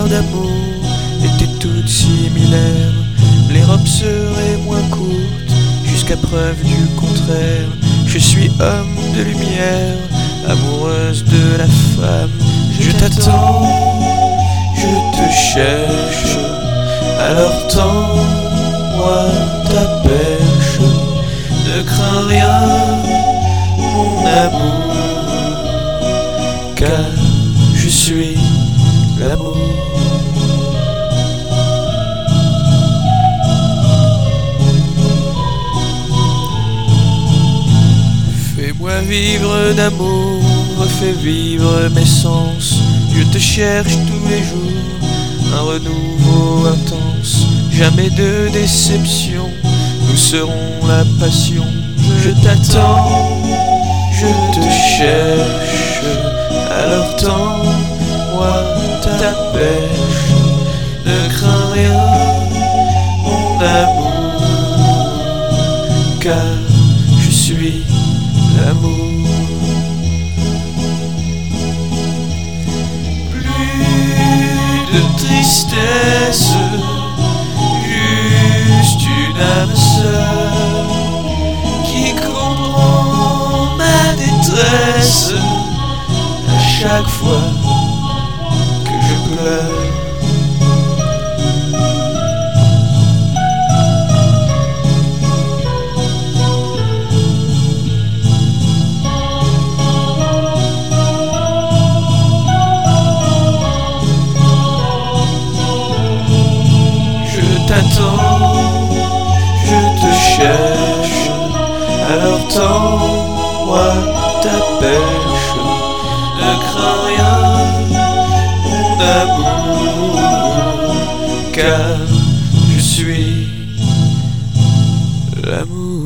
histoires d'amour étaient toutes similaires. Les robes seraient moins courtes, jusqu'à preuve du contraire. Je suis homme de lumière, amoureuse de la femme. Je t'attends, je te cherche, alors tends-moi ta perche. Ne crains rien, mon amour, car je suis l'amour. Fais-moi vivre d'amour, fais vivre mes sens. Je te cherche tous les jours, un renouveau intense. Jamais de déception, nous serons la passion. Je t'attends, je te cherche, alors tends-moi ta perche. Ne crains rien, mon amour, car je suis l'amour. Plus de tristesse, juste une âme seule qui comprend ma détresse à chaque fois que je pleure. Je t'attends, je te cherche, alors tends-moi ta perche. Ne crains rien, mon amour, car je suis l'amour.